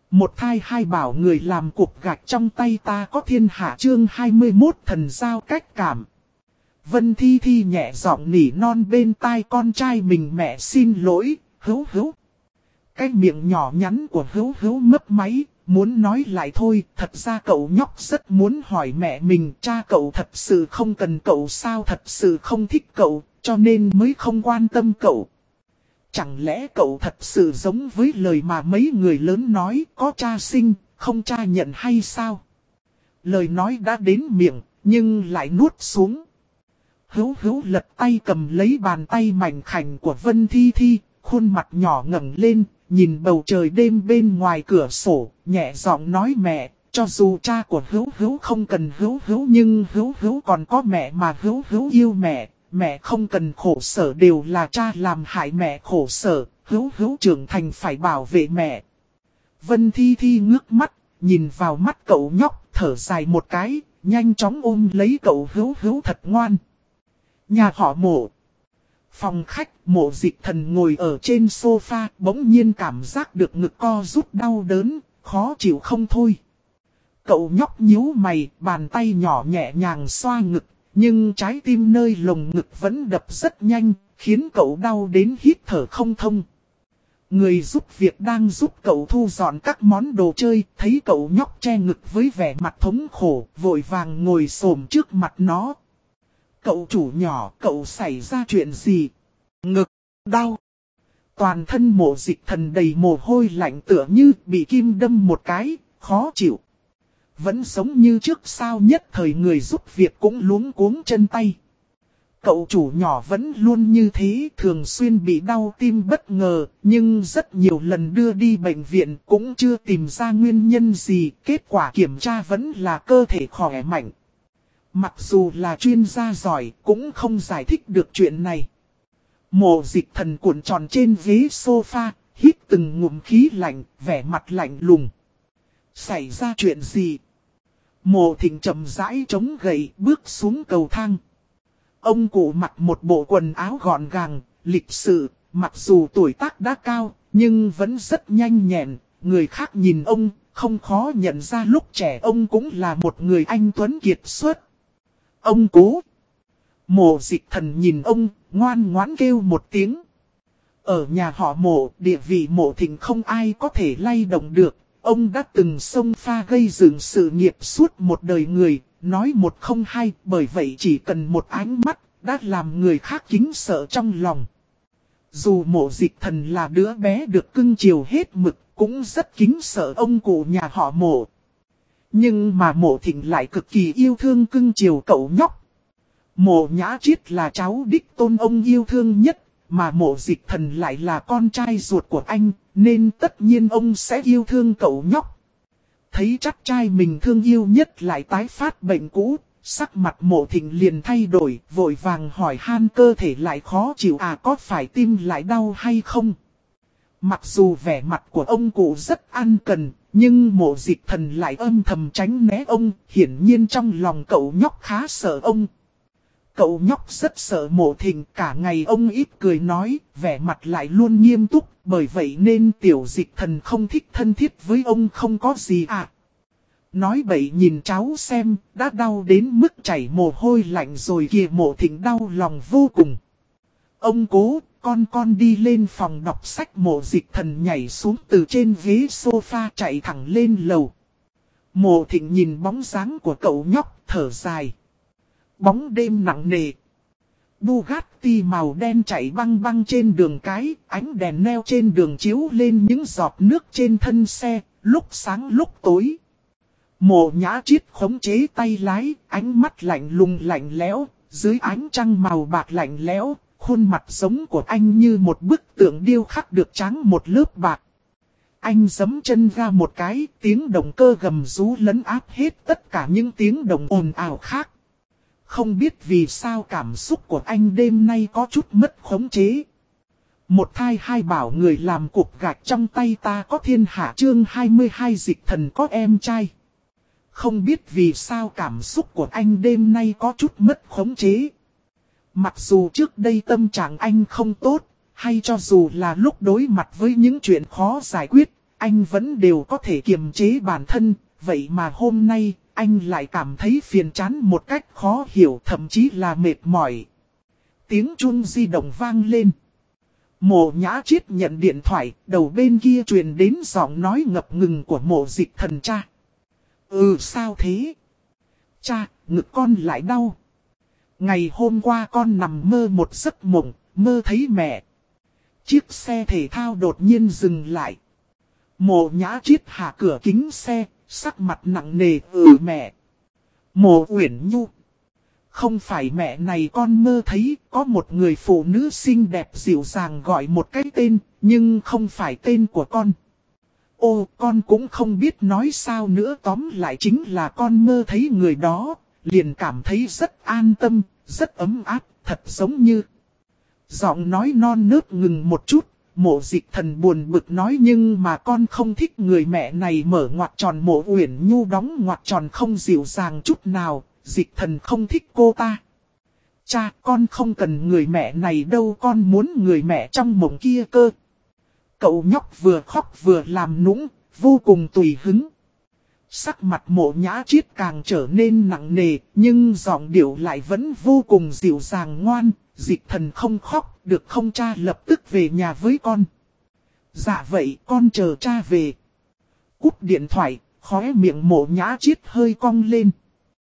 Một thai hai bảo người làm cục gạch trong tay ta có thiên hạ chương 21 thần giao cách cảm. Vân Thi Thi nhẹ giọng nỉ non bên tai con trai mình mẹ xin lỗi, hữu hữu. Cái miệng nhỏ nhắn của hữu hữu mấp máy, muốn nói lại thôi, thật ra cậu nhóc rất muốn hỏi mẹ mình, cha cậu thật sự không cần cậu sao, thật sự không thích cậu, cho nên mới không quan tâm cậu. Chẳng lẽ cậu thật sự giống với lời mà mấy người lớn nói, có cha sinh, không cha nhận hay sao? Lời nói đã đến miệng, nhưng lại nuốt xuống. Hữu hữu lật tay cầm lấy bàn tay mảnh khảnh của Vân Thi Thi, khuôn mặt nhỏ ngẩng lên, nhìn bầu trời đêm bên ngoài cửa sổ, nhẹ giọng nói mẹ, cho dù cha của hữu hữu không cần hữu hữu nhưng hữu hữu còn có mẹ mà hữu hữu yêu mẹ. Mẹ không cần khổ sở đều là cha làm hại mẹ khổ sở, hữu hữu trưởng thành phải bảo vệ mẹ. Vân Thi Thi ngước mắt, nhìn vào mắt cậu nhóc, thở dài một cái, nhanh chóng ôm lấy cậu hữu hữu thật ngoan. Nhà họ Mộ. Phòng khách, Mộ Dịch Thần ngồi ở trên sofa, bỗng nhiên cảm giác được ngực co rút đau đớn, khó chịu không thôi. Cậu nhóc nhíu mày, bàn tay nhỏ nhẹ nhàng xoa ngực. Nhưng trái tim nơi lồng ngực vẫn đập rất nhanh, khiến cậu đau đến hít thở không thông. Người giúp việc đang giúp cậu thu dọn các món đồ chơi, thấy cậu nhóc che ngực với vẻ mặt thống khổ, vội vàng ngồi xổm trước mặt nó. Cậu chủ nhỏ, cậu xảy ra chuyện gì? Ngực, đau. Toàn thân Mộ Dịch Thần đầy mồ hôi lạnh tựa như bị kim đâm một cái, khó chịu. Vẫn giống như trước sao nhất thời người giúp việc cũng luống cuống chân tay. Cậu chủ nhỏ vẫn luôn như thế, thường xuyên bị đau tim bất ngờ, nhưng rất nhiều lần đưa đi bệnh viện cũng chưa tìm ra nguyên nhân gì, kết quả kiểm tra vẫn là cơ thể khỏe mạnh. Mặc dù là chuyên gia giỏi cũng không giải thích được chuyện này. Mộ Dịch Thần cuộn tròn trên ghế sofa, hít từng ngụm khí lạnh, vẻ mặt lạnh lùng. Xảy ra chuyện gì? Mộ Thịnh chậm rãi chống gậy bước xuống cầu thang. Ông cụ mặc một bộ quần áo gọn gàng, lịch sự, mặc dù tuổi tác đã cao, nhưng vẫn rất nhanh nhẹn. Người khác nhìn ông, không khó nhận ra lúc trẻ ông cũng là một người anh tuấn kiệt xuất. Ông cố. Mộ Dịch Thần nhìn ông, ngoan ngoãn kêu một tiếng. Ở nhà họ Mộ, địa vị Mộ Thịnh không ai có thể lay động được. Ông đã từng xông pha gây dựng sự nghiệp suốt một đời người, nói một không hai, bởi vậy chỉ cần một ánh mắt, đã làm người khác kính sợ trong lòng. Dù Mộ Dịch Thần là đứa bé được cưng chiều hết mực, cũng rất kính sợ ông cụ nhà họ Mộ. Nhưng mà Mộ Thịnh lại cực kỳ yêu thương cưng chiều cậu nhóc. Mộ Nhã Triết là cháu đích tôn ông yêu thương nhất, mà Mộ Dịch Thần lại là con trai ruột của anh, nên tất nhiên ông sẽ yêu thương cậu nhóc. Thấy chắc trai mình thương yêu nhất lại tái phát bệnh cũ, sắc mặt Mộ Thịnh liền thay đổi, vội vàng hỏi han cơ thể lại khó chịu à, có phải tim lại đau hay không? Mặc dù vẻ mặt của ông cụ rất ăn cần, nhưng Mộ Dịch Thần lại âm thầm tránh né ông, hiển nhiên trong lòng cậu nhóc khá sợ ông. Cậu nhóc rất sợ Mộ Thịnh, cả ngày ông ít cười nói, vẻ mặt lại luôn nghiêm túc, bởi vậy nên Tiểu Dịch Thần không thích thân thiết với ông không có gì à. Nói bậy nhìn cháu xem, đã đau đến mức chảy mồ hôi lạnh rồi kìa. Mộ Thịnh đau lòng vô cùng. Ông cố, con đi lên phòng đọc sách. Mộ Dịch Thần nhảy xuống từ trên ghế sofa chạy thẳng lên lầu. Mộ Thịnh nhìn bóng dáng của cậu nhóc, thở dài. Bóng đêm nặng nề. Bugatti màu đen chạy băng băng trên đường cái, ánh đèn neo trên đường chiếu lên những giọt nước trên thân xe, lúc sáng lúc tối. Mộ Nhã Triết khống chế tay lái, ánh mắt lạnh lùng lạnh lẽo, dưới ánh trăng màu bạc lạnh lẽo, khuôn mặt giống của anh như một bức tượng điêu khắc được trắng một lớp bạc. Anh giẫm chân ra một cái, tiếng động cơ gầm rú lấn áp hết tất cả những tiếng động ồn ào khác. Không biết vì sao cảm xúc của anh đêm nay có chút mất khống chế. Một thai hai bảo người làm cục gạch trong tay ta có thiên hạ chương 22 Dịch Thần có em trai. Không biết vì sao cảm xúc của anh đêm nay có chút mất khống chế. Mặc dù trước đây tâm trạng anh không tốt, hay cho dù là lúc đối mặt với những chuyện khó giải quyết, anh vẫn đều có thể kiềm chế bản thân, vậy mà hôm nay, anh lại cảm thấy phiền chán một cách khó hiểu, thậm chí là mệt mỏi. Tiếng chuông di động vang lên. Mộ Nhã Chiết nhận điện thoại, đầu bên kia truyền đến giọng nói ngập ngừng của Mộ Dịch Thần cha. Sao thế? Cha, ngực con lại đau. Ngày hôm qua con nằm mơ một giấc mộng, mơ thấy mẹ. Chiếc xe thể thao đột nhiên dừng lại. Mộ Nhã Chiết hạ cửa kính xe, sắc mặt nặng nề. Mẹ. Mộ Uyển Nhu. Không phải mẹ này, con mơ thấy có một người phụ nữ xinh đẹp dịu dàng gọi một cái tên, nhưng không phải tên của con. Con cũng không biết nói sao nữa, tóm lại chính là con mơ thấy người đó, liền cảm thấy rất an tâm, rất ấm áp, thật giống như. Giọng nói non nớt ngừng một chút, Mộ Dịch Thần buồn bực nói, nhưng mà con không thích người mẹ này, mở ngoặc tròn. Mộ Uyển Nhu đóng ngoặc tròn, không dịu dàng chút nào. Dịch Thần không thích cô ta. Cha, con không cần người mẹ này đâu, con muốn người mẹ trong mộng kia cơ. Cậu nhóc vừa khóc vừa làm nũng, vô cùng tùy hứng. Sắc mặt Mộ Nhã Chiết càng trở nên nặng nề, nhưng giọng điệu lại vẫn vô cùng dịu dàng ngoan. Dịch Thần không khóc, được không cha, lập tức về nhà với con. Dạ vậy, con chờ cha về. Cúp điện thoại, khóe miệng Mộ Nhã Chiết hơi cong lên.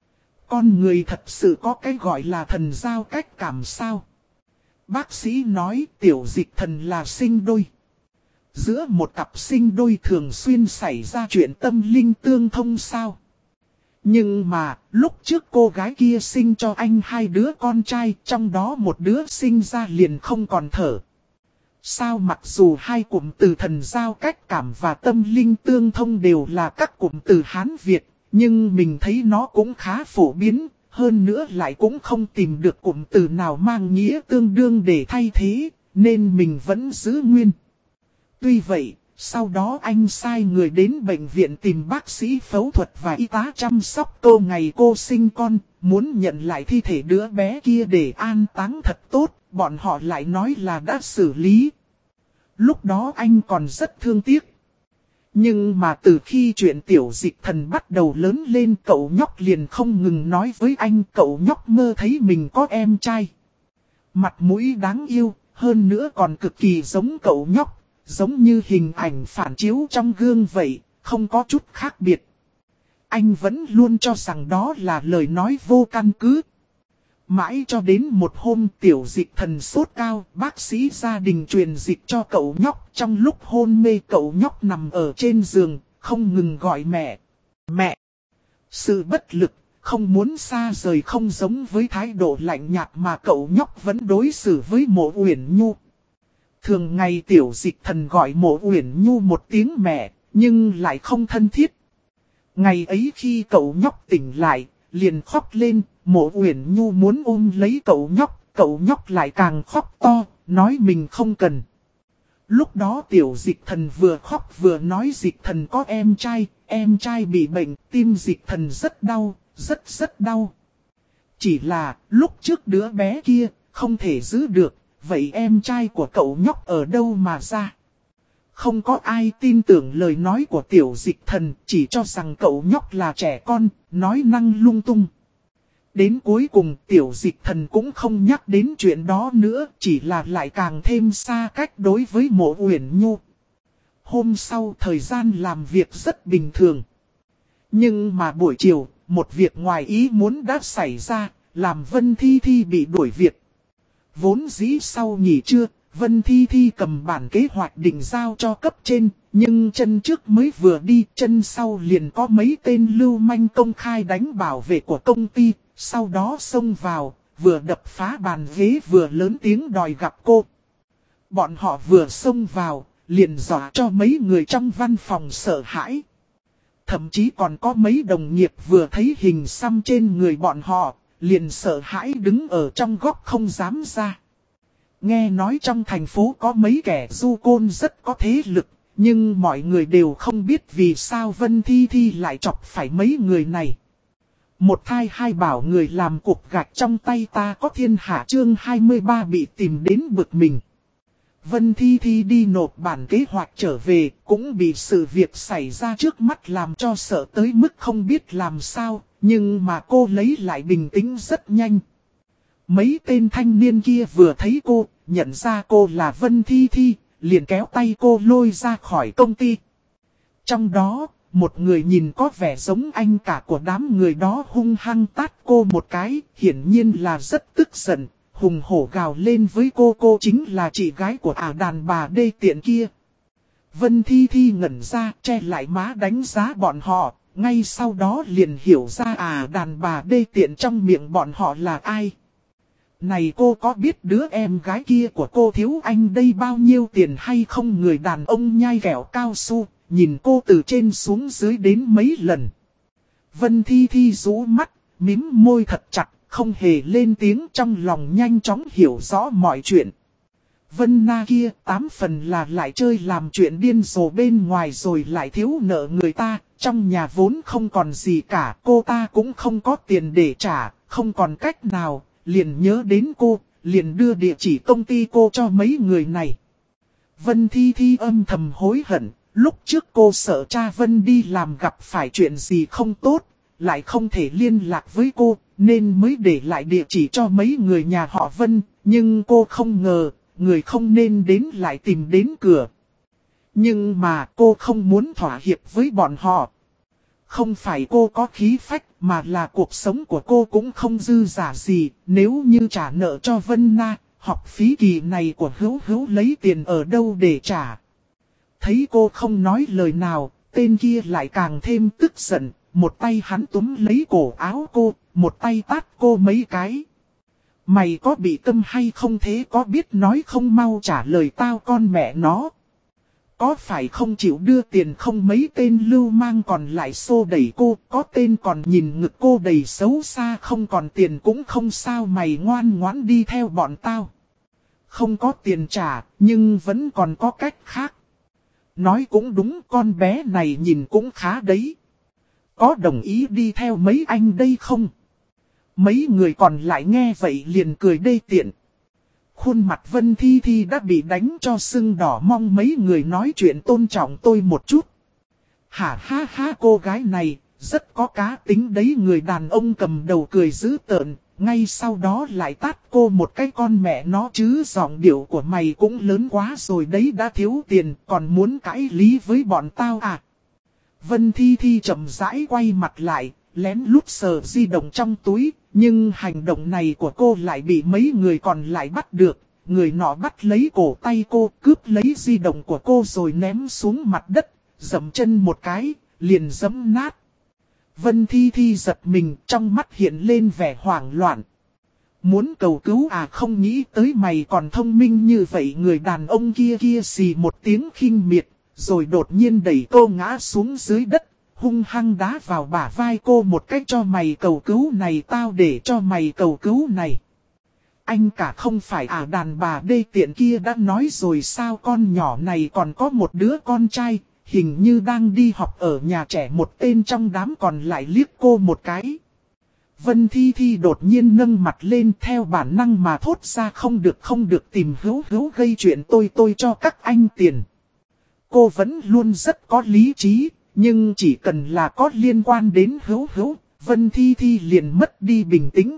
Con người thật sự có cái gọi là thần giao cách cảm sao? Bác sĩ nói tiểu Dịch Thần là sinh đôi. Giữa một cặp sinh đôi thường xuyên xảy ra chuyện tâm linh tương thông sao? Nhưng mà, lúc trước cô gái kia sinh cho anh 2 đứa con trai, trong đó một đứa sinh ra liền không còn thở. Sao mặc dù hai cụm từ thần giao cách cảm và tâm linh tương thông đều là các cụm từ Hán Việt, nhưng mình thấy nó cũng khá phổ biến, hơn nữa lại cũng không tìm được cụm từ nào mang nghĩa tương đương để thay thế, nên mình vẫn giữ nguyên. Tuy vậy, sau đó anh sai người đến bệnh viện tìm bác sĩ phẫu thuật và y tá chăm sóc cô ngày cô sinh con, muốn nhận lại thi thể đứa bé kia để an táng thật tốt, bọn họ lại nói là đã xử lý. Lúc đó anh còn rất thương tiếc. Nhưng mà từ khi chuyện tiểu Dịch Thần bắt đầu lớn lên, cậu nhóc liền không ngừng nói với anh, cậu nhóc mơ thấy mình có em trai. Mặt mũi đáng yêu, hơn nữa còn cực kỳ giống cậu nhóc, giống như hình ảnh phản chiếu trong gương vậy, không có chút khác biệt. Anh vẫn luôn cho rằng đó là lời nói vô căn cứ. Mãi cho đến một hôm tiểu Dịch Thần sốt cao, bác sĩ gia đình truyền dịch cho cậu nhóc. Trong lúc hôn mê, cậu nhóc nằm ở trên giường, không ngừng gọi mẹ. Mẹ! Sự bất lực, không muốn xa rời không giống với thái độ lạnh nhạt mà cậu nhóc vẫn đối xử với Mộ Uyển Nhu. Thường ngày tiểu Dịch Thần gọi Mộ Uyển Nhu một tiếng mẹ, nhưng lại không thân thiết. Ngày ấy khi cậu nhóc tỉnh lại, liền khóc lên. Mộ Uyển Nhu muốn ôm lấy cậu nhóc lại càng khóc to, nói mình không cần. Lúc đó tiểu Dịch Thần vừa khóc vừa nói Dịch Thần có em trai bị bệnh, tim Dịch Thần rất đau, rất đau. Chỉ là lúc trước đứa bé kia không thể giữ được, vậy em trai của cậu nhóc ở đâu mà ra? Không có ai tin tưởng lời nói của tiểu Dịch Thần, chỉ cho rằng cậu nhóc là trẻ con, nói năng lung tung. Đến cuối cùng tiểu Dịch Thần cũng không nhắc đến chuyện đó nữa, chỉ là lại càng thêm xa cách đối với Mộ Uyển Nhu. Hôm sau thời gian làm việc rất bình thường. Nhưng mà buổi chiều, một việc ngoài ý muốn đã xảy ra, làm Vân Thi Thi bị đuổi việc. Vốn dĩ sau nghỉ trưa, Vân Thi Thi cầm bản kế hoạch định giao cho cấp trên, nhưng chân trước mới vừa đi, chân sau liền có mấy tên lưu manh công khai đánh bảo vệ của công ty. Sau đó xông vào, vừa đập phá bàn ghế vừa lớn tiếng đòi gặp cô. Bọn họ vừa xông vào, liền dọa cho mấy người trong văn phòng sợ hãi. Thậm chí còn có mấy đồng nghiệp vừa thấy hình xăm trên người bọn họ, liền sợ hãi đứng ở trong góc không dám ra. Nghe nói trong thành phố có mấy kẻ du côn rất có thế lực, nhưng mọi người đều không biết vì sao Vân Thi Thi lại chọc phải mấy người này. Một thai hai bảo người làm cục gạch trong tay ta có thiên hạ chương 23 bị tìm đến bực mình. Vân Thi Thi đi nộp bản kế hoạch trở về, cũng bị sự việc xảy ra trước mắt làm cho sợ tới mức không biết làm sao, nhưng mà cô lấy lại bình tĩnh rất nhanh. Mấy tên thanh niên kia vừa thấy cô, nhận ra cô là Vân Thi Thi, liền kéo tay cô lôi ra khỏi công ty. Trong đó, một người nhìn có vẻ giống anh cả của đám người đó hung hăng tát cô một cái, hiển nhiên là rất tức giận, hùng hổ gào lên với cô chính là chị gái của đàn bà đê tiện kia. Vân Thi Thi ngẩn ra, che lại má đánh giá bọn họ, ngay sau đó liền hiểu ra đàn bà đê tiện trong miệng bọn họ là ai. Này cô có biết đứa em gái kia của cô thiếu anh đây bao nhiêu tiền hay không? Người đàn ông nhai kẹo cao su, nhìn cô từ trên xuống dưới đến mấy lần. Vân Thi Thi rũ mắt, mím môi thật chặt, không hề lên tiếng, trong lòng nhanh chóng hiểu rõ mọi chuyện. Vân Na kia 8 phần là lại chơi làm chuyện điên rồ bên ngoài rồi lại thiếu nợ người ta, trong nhà vốn không còn gì cả, cô ta cũng không có tiền để trả, không còn cách nào, liền nhớ đến cô, liền đưa địa chỉ công ty cô cho mấy người này. Vân Thi Thi âm thầm hối hận, lúc trước cô sợ cha Vân đi làm gặp phải chuyện gì không tốt, lại không thể liên lạc với cô, nên mới để lại địa chỉ cho mấy người nhà họ Vân, nhưng cô không ngờ, người không nên đến lại tìm đến cửa. Nhưng mà cô không muốn thỏa hiệp với bọn họ. Không phải cô có khí phách, mà là cuộc sống của cô cũng không dư giả gì, nếu như trả nợ cho Vân Na, học phí kỳ này của Hữu Hữu lấy tiền ở đâu để trả. Thấy cô không nói lời nào, tên kia lại càng thêm tức giận, một tay hắn túm lấy cổ áo cô, một tay tát cô mấy cái. Mày có bị tâm hay không thế, có biết nói không mau trả lời tao con mẹ nó. Có phải không chịu đưa tiền không? Mấy tên lưu mang còn lại xô đẩy cô, có tên còn nhìn ngực cô đầy xấu xa, không còn tiền cũng không sao, mày ngoan ngoãn đi theo bọn tao. Không có tiền trả, nhưng vẫn còn có cách khác. Nói cũng đúng, con bé này nhìn cũng khá đấy. Có đồng ý đi theo mấy anh đây không? Mấy người còn lại nghe vậy liền cười đê tiện. Khuôn mặt Vân Thi Thi đã bị đánh cho sưng đỏ, mong mấy người nói chuyện tôn trọng tôi một chút. Hả ha ha, cô gái này rất có cá tính đấy. Người đàn ông cầm đầu cười dữ tợn, ngay sau đó lại tát cô một cái, con mẹ nó chứ, giọng điệu của mày cũng lớn quá rồi đấy, đã thiếu tiền còn muốn cãi lý với bọn tao à? Vân Thi Thi chậm rãi quay mặt lại, lén lút sờ di động trong túi, nhưng hành động này của cô lại bị mấy người còn lại bắt được. Người nọ bắt lấy cổ tay cô, cướp lấy di động của cô rồi ném xuống mặt đất, dẫm chân một cái, liền dẫm nát. Vân Thi Thi giật mình, trong mắt hiện lên vẻ hoảng loạn. Muốn cầu cứu à? Không nghĩ tới mày còn thông minh như vậy. Người đàn ông kia xì một tiếng khinh miệt, rồi đột nhiên đẩy cô ngã xuống dưới đất, hung hăng đá vào bả vai cô một cách, cho mày cầu cứu này, tao để cho mày cầu cứu này. Anh cả không phải đàn bà đê tiện kia đã nói rồi sao? Con nhỏ này còn có một đứa con trai, hình như đang đi học ở nhà trẻ. Một tên trong đám còn lại liếc cô một cái. Vân Thi Thi đột nhiên nâng mặt lên, theo bản năng mà thốt ra không được tìm Hữu Hữu gây chuyện, tôi cho các anh tiền. Cô vẫn luôn rất có lý trí, nhưng chỉ cần là có liên quan đến Hữu Hữu, Vân Thi Thi liền mất đi bình tĩnh.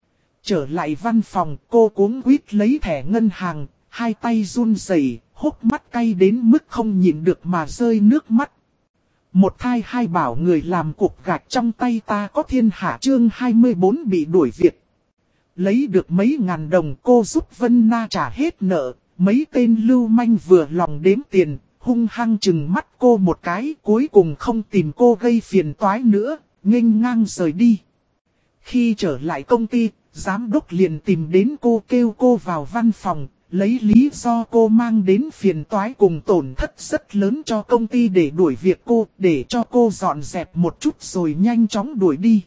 Trở lại văn phòng, cô cuống quýt lấy thẻ ngân hàng, hai tay run rẩy, hốc mắt cay đến mức không nhịn được mà rơi nước mắt. Một thai hai bảo người làm cục gạch trong tay ta có thiên hạ, chương 24 bị đuổi việc. Lấy được mấy ngàn đồng, cô giúp Vân Na trả hết nợ. Mấy tên lưu manh vừa lòng đếm tiền, hung hăng chừng mắt cô một cái, cuối cùng không tìm cô gây phiền toái nữa, nghênh ngang rời đi. Khi trở lại công ty, giám đốc liền tìm đến cô, kêu cô vào văn phòng, lấy lý do cô mang đến phiền toái cùng tổn thất rất lớn cho công ty để đuổi việc cô, để cho cô dọn dẹp một chút rồi nhanh chóng đuổi đi.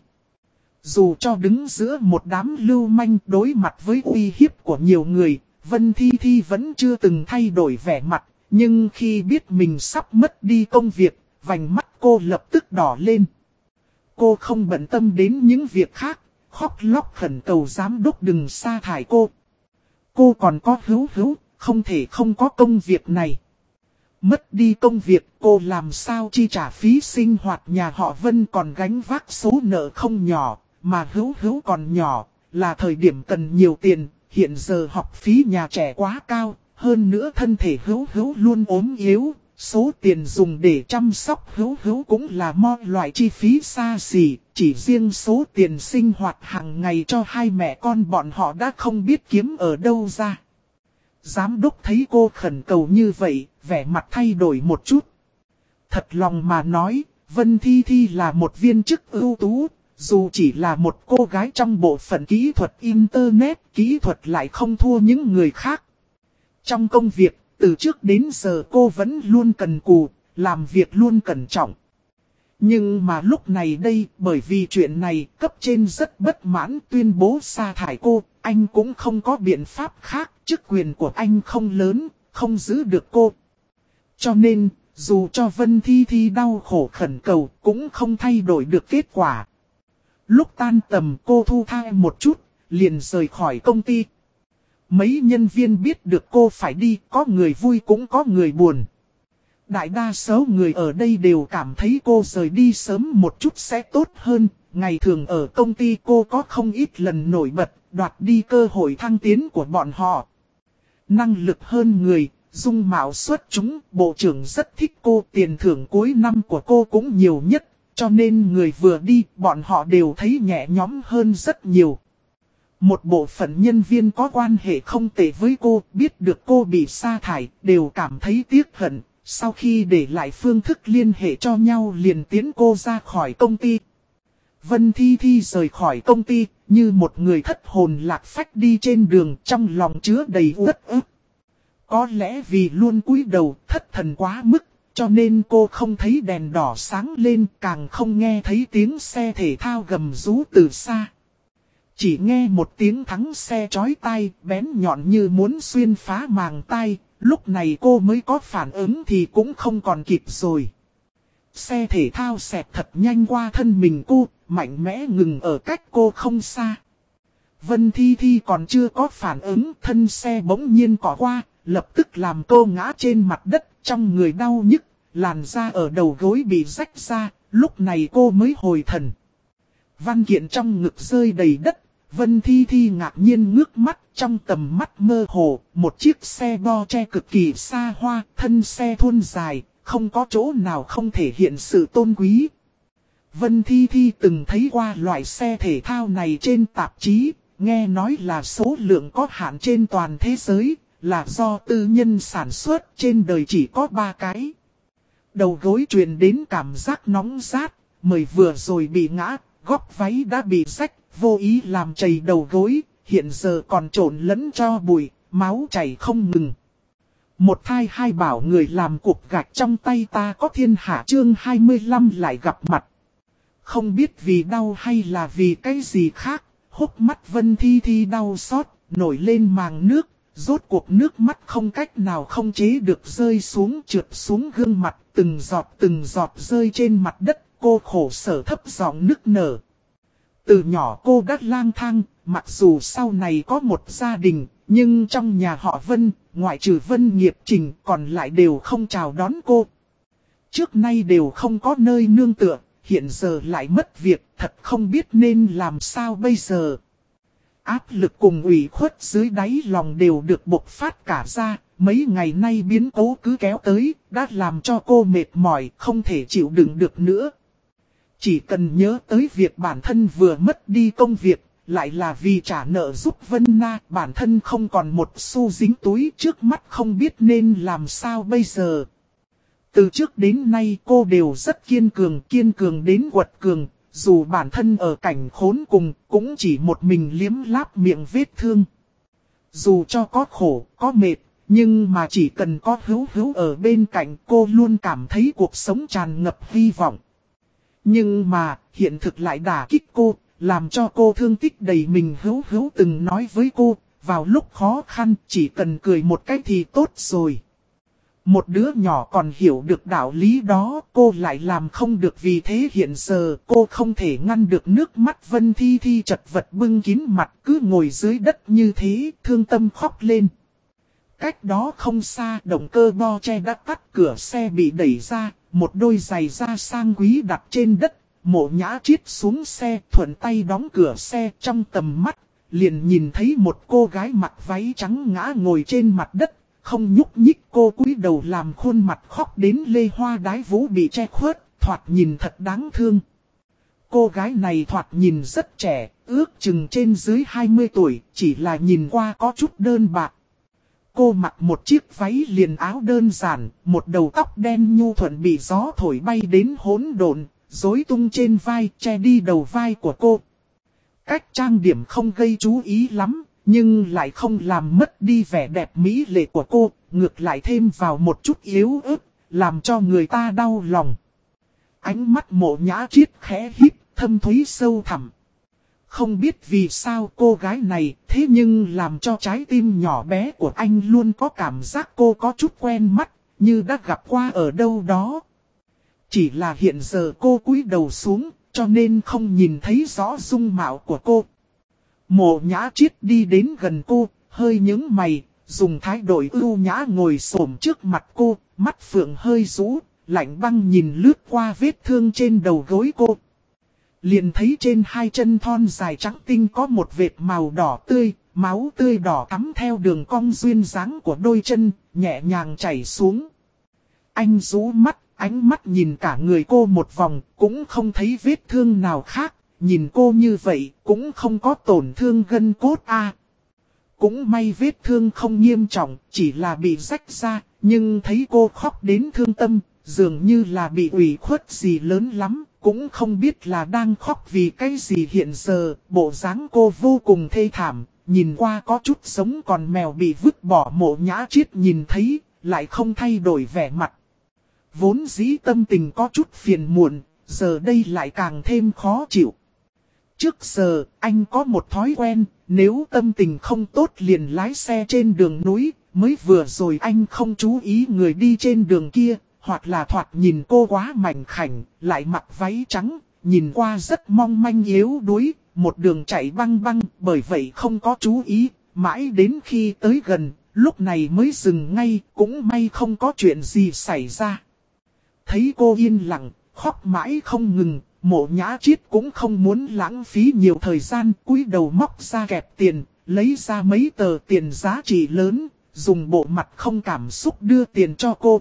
Dù cho đứng giữa một đám lưu manh, đối mặt với uy hiếp của nhiều người, Vân Thi Thi vẫn chưa từng thay đổi vẻ mặt, nhưng khi biết mình sắp mất đi công việc, vành mắt cô lập tức đỏ lên. Cô không bận tâm đến những việc khác, khóc lóc khẩn cầu giám đốc đừng sa thải cô. Cô còn có Hữu Hữu, không thể không có công việc này. Mất đi công việc cô làm sao chi trả phí sinh hoạt, nhà họ Vân còn gánh vác số nợ không nhỏ, mà Hữu Hữu còn nhỏ, là thời điểm cần nhiều tiền, hiện giờ học phí nhà trẻ quá cao, hơn nữa thân thể Hữu Hữu luôn ốm yếu, số tiền dùng để chăm sóc Hữu Hữu cũng là mọi loại chi phí xa xỉ, chỉ riêng số tiền sinh hoạt hàng ngày cho hai mẹ con bọn họ đã không biết kiếm ở đâu ra. Giám đốc thấy cô khẩn cầu như vậy, vẻ mặt thay đổi một chút. Thật lòng mà nói, Vân Thi Thi là một viên chức ưu tú, dù chỉ là một cô gái trong bộ phận kỹ thuật Internet, kỹ thuật lại không thua những người khác. Trong công việc, từ trước đến giờ cô vẫn luôn cần cù, làm việc luôn cẩn trọng. Nhưng mà lúc này đây, bởi vì chuyện này, cấp trên rất bất mãn tuyên bố sa thải cô, anh cũng không có biện pháp khác, chức quyền của anh không lớn, không giữ được cô. Cho nên, dù cho Vân Thi Thi đau khổ khẩn cầu, cũng không thay đổi được kết quả. Lúc tan tầm cô thu thai một chút, liền rời khỏi công ty. Mấy nhân viên biết được cô phải đi, có người vui cũng có người buồn. Đại đa số người ở đây đều cảm thấy cô rời đi sớm một chút sẽ tốt hơn. Ngày thường ở công ty cô có không ít lần nổi bật, đoạt đi cơ hội thăng tiến của bọn họ. Năng lực hơn người, dung mạo xuất chúng, bộ trưởng rất thích cô, tiền thưởng cuối năm của cô cũng nhiều nhất. Cho nên người vừa đi, bọn họ đều thấy nhẹ nhõm hơn rất nhiều. Một bộ phận nhân viên có quan hệ không tệ với cô, biết được cô bị sa thải, đều cảm thấy tiếc hận. Sau khi để lại phương thức liên hệ cho nhau liền tiến cô ra khỏi công ty. Vân Thi Thi rời khỏi công ty, như một người thất hồn lạc phách đi trên đường, trong lòng chứa đầy uất ức. Có lẽ vì luôn cúi đầu, thất thần quá mức, cho nên cô không thấy đèn đỏ sáng lên, càng không nghe thấy tiếng xe thể thao gầm rú từ xa. Chỉ nghe một tiếng thắng xe chói tai, bén nhọn như muốn xuyên phá màng tai, lúc này cô mới có phản ứng thì cũng không còn kịp rồi. Xe thể thao xẹt thật nhanh qua thân mình cô, mạnh mẽ ngừng ở cách cô không xa. Vân Thi Thi còn chưa có phản ứng, thân xe bỗng nhiên cỏ qua, lập tức làm cô ngã trên mặt đất, trong người đau nhức, làn da ở đầu gối bị rách ra, lúc này cô mới hồi thần. Văn kiện trong ngực rơi đầy đất, Vân Thi Thi ngạc nhiên ngước mắt, trong tầm mắt mơ hồ, một chiếc xe bo tre cực kỳ xa hoa, thân xe thuôn dài, không có chỗ nào không thể hiện sự tôn quý. Vân Thi Thi từng thấy qua loại xe thể thao này trên tạp chí, nghe nói là số lượng có hạn trên toàn thế giới, là do tư nhân sản xuất, trên đời chỉ có 3 cái. Đầu gối truyền đến cảm giác nóng rát, mới vừa rồi bị ngã, góc váy đã bị rách, vô ý làm chảy đầu gối, hiện giờ còn trộn lẫn cho bụi, máu chảy không ngừng. Một thai hai bảo người làm cục gạch trong tay ta có thiên hạ chương 25 lại gặp mặt. Không biết vì đau hay là vì cái gì khác, hốc mắt Vân Thi Thi đau xót, nổi lên màng nước, rốt cuộc nước mắt không cách nào không chế được rơi xuống trượt xuống gương mặt, từng giọt rơi trên mặt đất, cô khổ sở thấp giọng nức nở. Từ nhỏ cô đã lang thang, mặc dù sau này có một gia đình, nhưng trong nhà họ Vân, ngoại trừ Vân Nghiệp Trình còn lại đều không chào đón cô. Trước nay đều không có nơi nương tựa, hiện giờ lại mất việc, thật không biết nên làm sao bây giờ. Áp lực cùng ủy khuất dưới đáy lòng đều được bộc phát cả ra, mấy ngày nay biến cố cứ kéo tới, đã làm cho cô mệt mỏi, không thể chịu đựng được nữa. Chỉ cần nhớ tới việc bản thân vừa mất đi công việc, lại là vì trả nợ giúp Vân Na, bản thân không còn một xu dính túi, trước mắt không biết nên làm sao bây giờ. Từ trước đến nay cô đều rất kiên cường đến quật cường, dù bản thân ở cảnh khốn cùng, cũng chỉ một mình liếm láp miệng vết thương. Dù cho có khổ, có mệt, nhưng mà chỉ cần có Hữu Hữu ở bên cạnh cô luôn cảm thấy cuộc sống tràn ngập hy vọng. Nhưng mà, hiện thực lại đả kích cô, làm cho cô thương tích đầy mình. Hữu Hữu từng nói với cô, vào lúc khó khăn chỉ cần cười một cái thì tốt rồi. Một đứa nhỏ còn hiểu được đạo lý đó, cô lại làm không được, vì thế hiện giờ cô không thể ngăn được nước mắt. Vân Thi Thi chật vật bưng kín mặt, cứ ngồi dưới đất như thế, thương tâm khóc lên. Cách đó không xa, động cơ bo che đã tắt, cửa xe bị đẩy ra, một đôi giày da sang quý đặt trên đất. Mộ Nhã Chiết xuống xe, thuận tay đóng cửa xe. Trong tầm mắt, liền nhìn thấy một cô gái mặc váy trắng ngã ngồi trên mặt đất, không nhúc nhích. Cô cúi đầu làm khuôn mặt khóc đến lê hoa đái vũ bị che khuất, thoạt nhìn thật đáng thương. Cô gái này thoạt nhìn rất trẻ, ước chừng trên dưới 20 tuổi, chỉ là nhìn qua có chút đơn bạc. Cô mặc một chiếc váy liền áo đơn giản, một đầu tóc đen nhu thuận bị gió thổi bay đến hỗn độn, rối tung trên vai, che đi đầu vai của cô. Cách trang điểm không gây chú ý lắm, nhưng lại không làm mất đi vẻ đẹp mỹ lệ của cô, ngược lại thêm vào một chút yếu ớt, làm cho người ta đau lòng. Ánh mắt Mộ Nhã Chiết khẽ híp, thâm thúy sâu thẳm. Không biết vì sao cô gái này, thế nhưng làm cho trái tim nhỏ bé của anh luôn có cảm giác cô có chút quen mắt, như đã gặp qua ở đâu đó. Chỉ là hiện giờ cô cúi đầu xuống, cho nên không nhìn thấy rõ dung mạo của cô. Mộ Nhã Chiết đi đến gần cô, hơi nhướng mày, dùng thái độ ưu nhã ngồi xổm trước mặt cô, mắt phượng hơi rũ, lạnh băng nhìn lướt qua vết thương trên đầu gối cô. Liền thấy trên hai chân thon dài trắng tinh có một vệt màu đỏ tươi, máu tươi đỏ thắm theo đường cong duyên dáng của đôi chân, nhẹ nhàng chảy xuống. Anh rũ mắt, ánh mắt nhìn cả người cô một vòng, cũng không thấy vết thương nào khác, nhìn cô như vậy, cũng không có tổn thương gân cốt a. Cũng may vết thương không nghiêm trọng, chỉ là bị rách ra, nhưng thấy cô khóc đến thương tâm, dường như là bị ủy khuất gì lớn lắm. Cũng không biết là đang khóc vì cái gì hiện giờ, bộ dáng cô vô cùng thê thảm, nhìn qua có chút giống con mèo bị vứt bỏ. Mộ Nhã Chiết nhìn thấy, lại không thay đổi vẻ mặt. Vốn dĩ tâm tình có chút phiền muộn, giờ đây lại càng thêm khó chịu. Trước giờ, anh có một thói quen, nếu tâm tình không tốt liền lái xe trên đường núi, mới vừa rồi anh không chú ý người đi trên đường kia. Hoặc là thoạt nhìn cô quá mảnh khảnh, lại mặc váy trắng, nhìn qua rất mong manh yếu đuối, một đường chạy băng băng, bởi vậy không có chú ý, mãi đến khi tới gần, lúc này mới dừng ngay, cũng may không có chuyện gì xảy ra. Thấy cô yên lặng, khóc mãi không ngừng, Mộ Nhã Chiết cũng không muốn lãng phí nhiều thời gian, cúi đầu móc ra kẹp tiền, lấy ra mấy tờ tiền giá trị lớn, dùng bộ mặt không cảm xúc đưa tiền cho cô.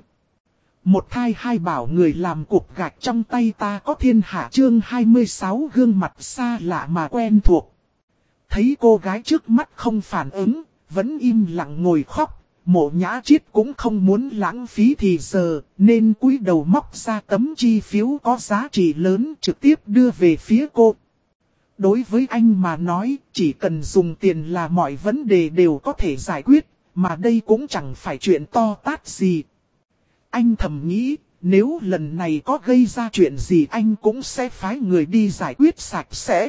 Một thai hai bảo người làm cục gạch trong tay ta có thiên hạ chương 26 gương mặt xa lạ mà quen thuộc. Thấy cô gái trước mắt không phản ứng, vẫn im lặng ngồi khóc, Mộ Nhã Chiết cũng không muốn lãng phí thì giờ, nên cúi đầu móc ra tấm chi phiếu có giá trị lớn trực tiếp đưa về phía cô. Đối với anh mà nói, chỉ cần dùng tiền là mọi vấn đề đều có thể giải quyết, mà đây cũng chẳng phải chuyện to tát gì. Anh thầm nghĩ, nếu lần này có gây ra chuyện gì anh cũng sẽ phái người đi giải quyết sạch sẽ.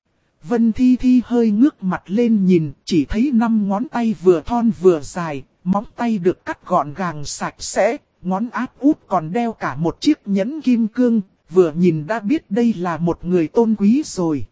Vân Thi Thi hơi ngước mặt lên nhìn, chỉ thấy 5 ngón tay vừa thon vừa dài, móng tay được cắt gọn gàng sạch sẽ, ngón áp út còn đeo cả một chiếc nhẫn kim cương, vừa nhìn đã biết đây là một người tôn quý rồi.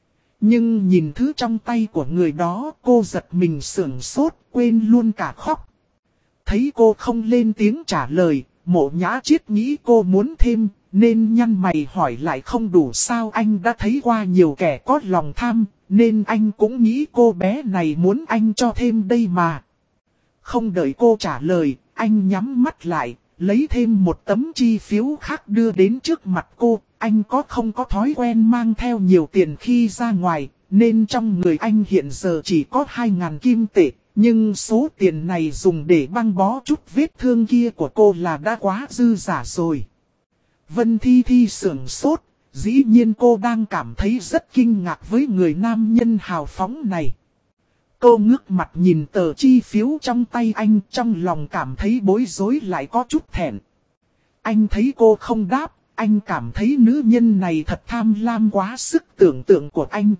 Nhưng nhìn thứ trong tay của người đó, cô giật mình sửng sốt, quên luôn cả khóc. Thấy cô không lên tiếng trả lời, Mộ Nhã Chiết nghĩ cô muốn thêm, nên nhăn mày hỏi lại không đủ sao. Anh đã thấy qua nhiều kẻ có lòng tham, nên anh cũng nghĩ cô bé này muốn anh cho thêm đây mà. Không đợi cô trả lời, anh nhắm mắt lại, lấy thêm một tấm chi phiếu khác đưa đến trước mặt cô. Anh không có thói quen mang theo nhiều tiền khi ra ngoài, nên trong người anh hiện giờ chỉ có 2.000 kim tệ. Nhưng số tiền này dùng để băng bó chút vết thương kia của cô là đã quá dư giả rồi. Vân Thi Thi sửng sốt, dĩ nhiên cô đang cảm thấy rất kinh ngạc với người nam nhân hào phóng này. Cô ngước mặt nhìn tờ chi phiếu trong tay anh, trong lòng cảm thấy bối rối lại có chút thẹn. Anh thấy cô không đáp, anh cảm thấy nữ nhân này thật tham lam quá sức tưởng tượng của anh.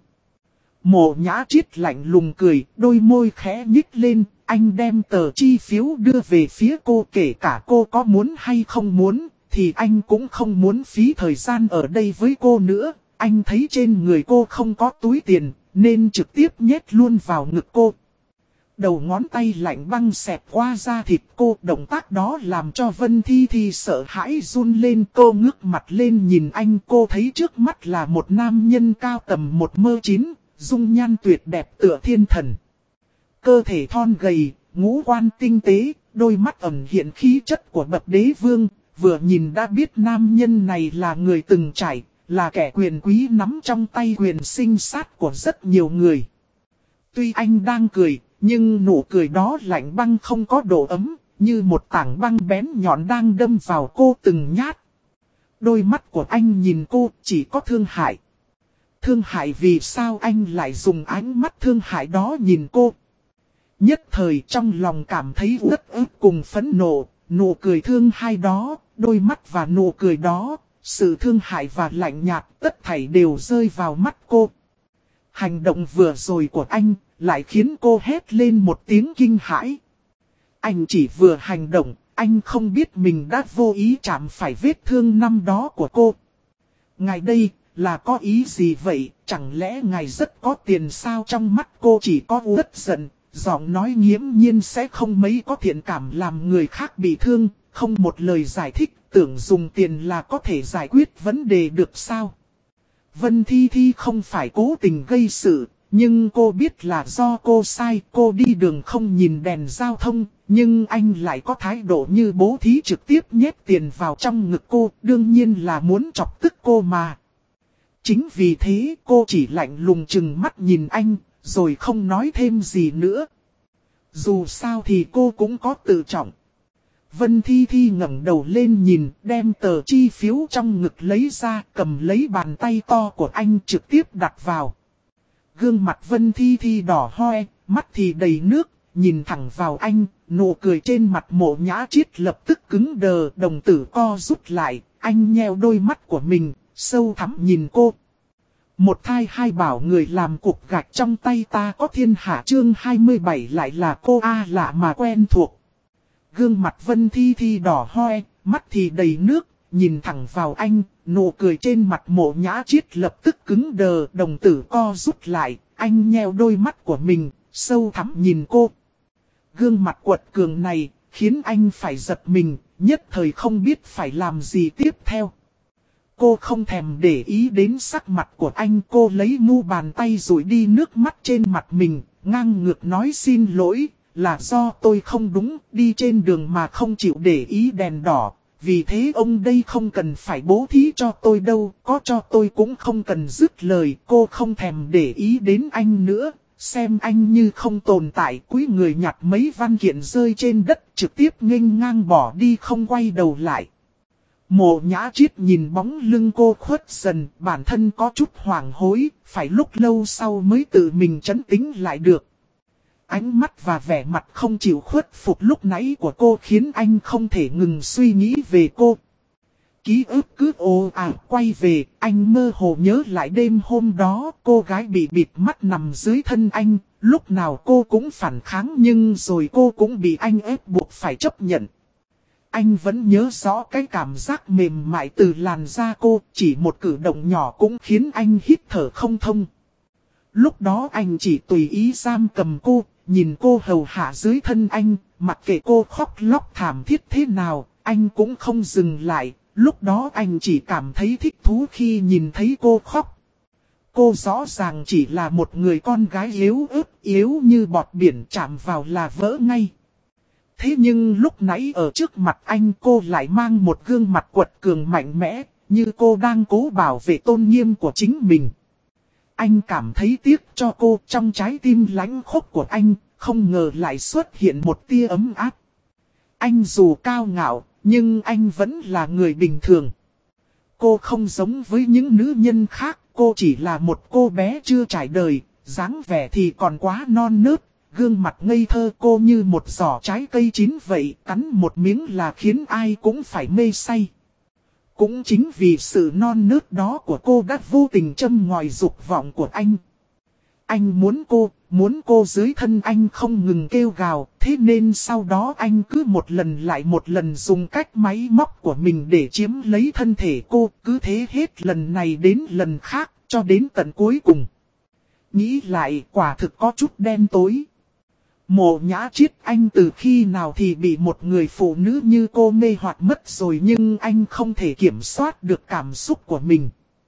Mộ Nhã Chiết lạnh lùng cười, đôi môi khẽ nhích lên, anh đem tờ chi phiếu đưa về phía cô, kể cả cô có muốn hay không muốn, thì anh cũng không muốn phí thời gian ở đây với cô nữa. Anh thấy trên người cô không có túi tiền, nên trực tiếp nhét luôn vào ngực cô. đầu ngón tay lạnh băng xẹt qua da thịt cô. Động tác đó làm cho Vân Thi Thi sợ hãi run lên. Cô ngước mặt lên nhìn anh. Cô thấy trước mắt là một nam nhân cao tầm 1m9, dung nhan tuyệt đẹp tựa thiên thần. Cơ thể thon gầy, ngũ quan tinh tế, đôi mắt ẩn hiện khí chất của bậc đế vương. Vừa nhìn đã biết nam nhân này là người từng trải, là kẻ quyền quý nắm trong tay quyền sinh sát của rất nhiều người. Tuy anh đang cười, nhưng nụ cười đó lạnh băng không có độ ấm, như một tảng băng bén nhọn đang đâm vào cô từng nhát. Đôi mắt của anh nhìn cô chỉ có thương hại. Thương hại vì sao anh lại dùng ánh mắt thương hại đó nhìn cô. Nhất thời trong lòng cảm thấy uất ức cùng phẫn nộ, nụ cười thương hai đó, đôi mắt và nụ cười đó, sự thương hại và lạnh nhạt tất thảy đều rơi vào mắt cô. Hành động vừa rồi của anh lại khiến cô hét lên một tiếng kinh hãi. Anh chỉ vừa hành động, anh không biết mình đã vô ý chạm phải vết thương năm đó của cô. Ngài đây là có ý gì vậy? Chẳng lẽ ngài rất có tiền sao? Trong mắt cô chỉ có uất giận, giọng nói nghiễm nhiên sẽ không mấy có thiện cảm làm người khác bị thương, không một lời giải thích, tưởng dùng tiền là có thể giải quyết vấn đề được sao? Vân Thi Thi không phải cố tình gây sự, nhưng cô biết là do cô sai. Cô đi đường không nhìn đèn giao thông, nhưng anh lại có thái độ như bố thí trực tiếp nhét tiền vào trong ngực cô, đương nhiên là muốn chọc tức cô mà. Chính vì thế cô chỉ lạnh lùng chừng mắt nhìn anh, rồi không nói thêm gì nữa. Dù sao thì cô cũng có tự trọng. Vân Thi Thi ngẩng đầu lên nhìn, đem tờ chi phiếu trong ngực lấy ra, cầm lấy bàn tay to của anh trực tiếp đặt vào. Gương mặt Vân Thi Thi đỏ hoe, mắt thì đầy nước, nhìn thẳng vào anh, nụ cười trên mặt Mộ Nhã Chiết lập tức cứng đờ, đồng tử co rút lại, anh nheo đôi mắt của mình, sâu thẳm nhìn cô. Một thai hai bảo người làm cục gạch trong tay ta có thiên hạ chương 27 lại là cô lạ mà quen thuộc. Gương mặt Vân Thi Thi đỏ hoe, mắt thì đầy nước, nhìn thẳng vào anh, nụ cười trên mặt Mộ Nhã Chiết lập tức cứng đờ, đồng tử co rút lại, anh nheo đôi mắt của mình, sâu thẳm nhìn cô. Gương mặt quật cường này, khiến anh phải giật mình, nhất thời không biết phải làm gì tiếp theo. Cô không thèm để ý đến sắc mặt của anh, cô lấy mu bàn tay rủi đi nước mắt trên mặt mình, ngang ngược nói xin lỗi, là do tôi không đúng, đi trên đường mà không chịu để ý đèn đỏ, vì thế ông đây không cần phải bố thí cho tôi đâu, có cho tôi cũng không cần dứt lời. Cô không thèm để ý đến anh nữa, xem anh như không tồn tại, cúi người nhặt mấy văn kiện rơi trên đất, trực tiếp nghênh ngang bỏ đi không quay đầu lại. Mộ Nhã Chiết nhìn bóng lưng cô khuất dần, bản thân có chút hoảng hối, phải lúc lâu sau mới tự mình trấn tĩnh lại được. Ánh mắt và vẻ mặt không chịu khuất phục lúc nãy của cô khiến anh không thể ngừng suy nghĩ về cô. Ký ức cứ ồ quay về, anh mơ hồ nhớ lại đêm hôm đó, cô gái bị bịt mắt nằm dưới thân anh, lúc nào cô cũng phản kháng nhưng rồi cô cũng bị anh ép buộc phải chấp nhận. Anh vẫn nhớ rõ cái cảm giác mềm mại từ làn da cô, chỉ một cử động nhỏ cũng khiến anh hít thở không thông. Lúc đó anh chỉ tùy ý giam cầm cô, nhìn cô hầu hạ dưới thân anh, mặc kệ cô khóc lóc thảm thiết thế nào, anh cũng không dừng lại. Lúc đó anh chỉ cảm thấy thích thú khi nhìn thấy cô khóc. Cô rõ ràng chỉ là một người con gái yếu ớt, yếu như bọt biển, chạm vào là vỡ ngay. Thế nhưng lúc nãy ở trước mặt anh cô lại mang một gương mặt quật cường mạnh mẽ, như cô đang cố bảo vệ tôn nghiêm của chính mình. Anh cảm thấy tiếc cho cô, trong trái tim lãnh khốc của anh, không ngờ lại xuất hiện một tia ấm áp. Anh dù cao ngạo, nhưng anh vẫn là người bình thường. Cô không giống với những nữ nhân khác, cô chỉ là một cô bé chưa trải đời, dáng vẻ thì còn quá non nớt, gương mặt ngây thơ cô như một giỏ trái cây chín vậy, cắn một miếng là khiến ai cũng phải mê say. Cũng chính vì sự non nớt đó của cô đã vô tình châm ngòi dục vọng của anh. Anh muốn cô dưới thân anh không ngừng kêu gào, thế nên sau đó anh cứ một lần lại một lần dùng cách máy móc của mình để chiếm lấy thân thể cô, cứ thế hết lần này đến lần khác, cho đến tận cuối cùng. Nghĩ lại quả thực có chút đen tối. Mộ Nhã Triết, anh từ khi nào thì bị một người phụ nữ như cô mê hoặc mất rồi, nhưng anh không thể kiểm soát được cảm xúc của mình.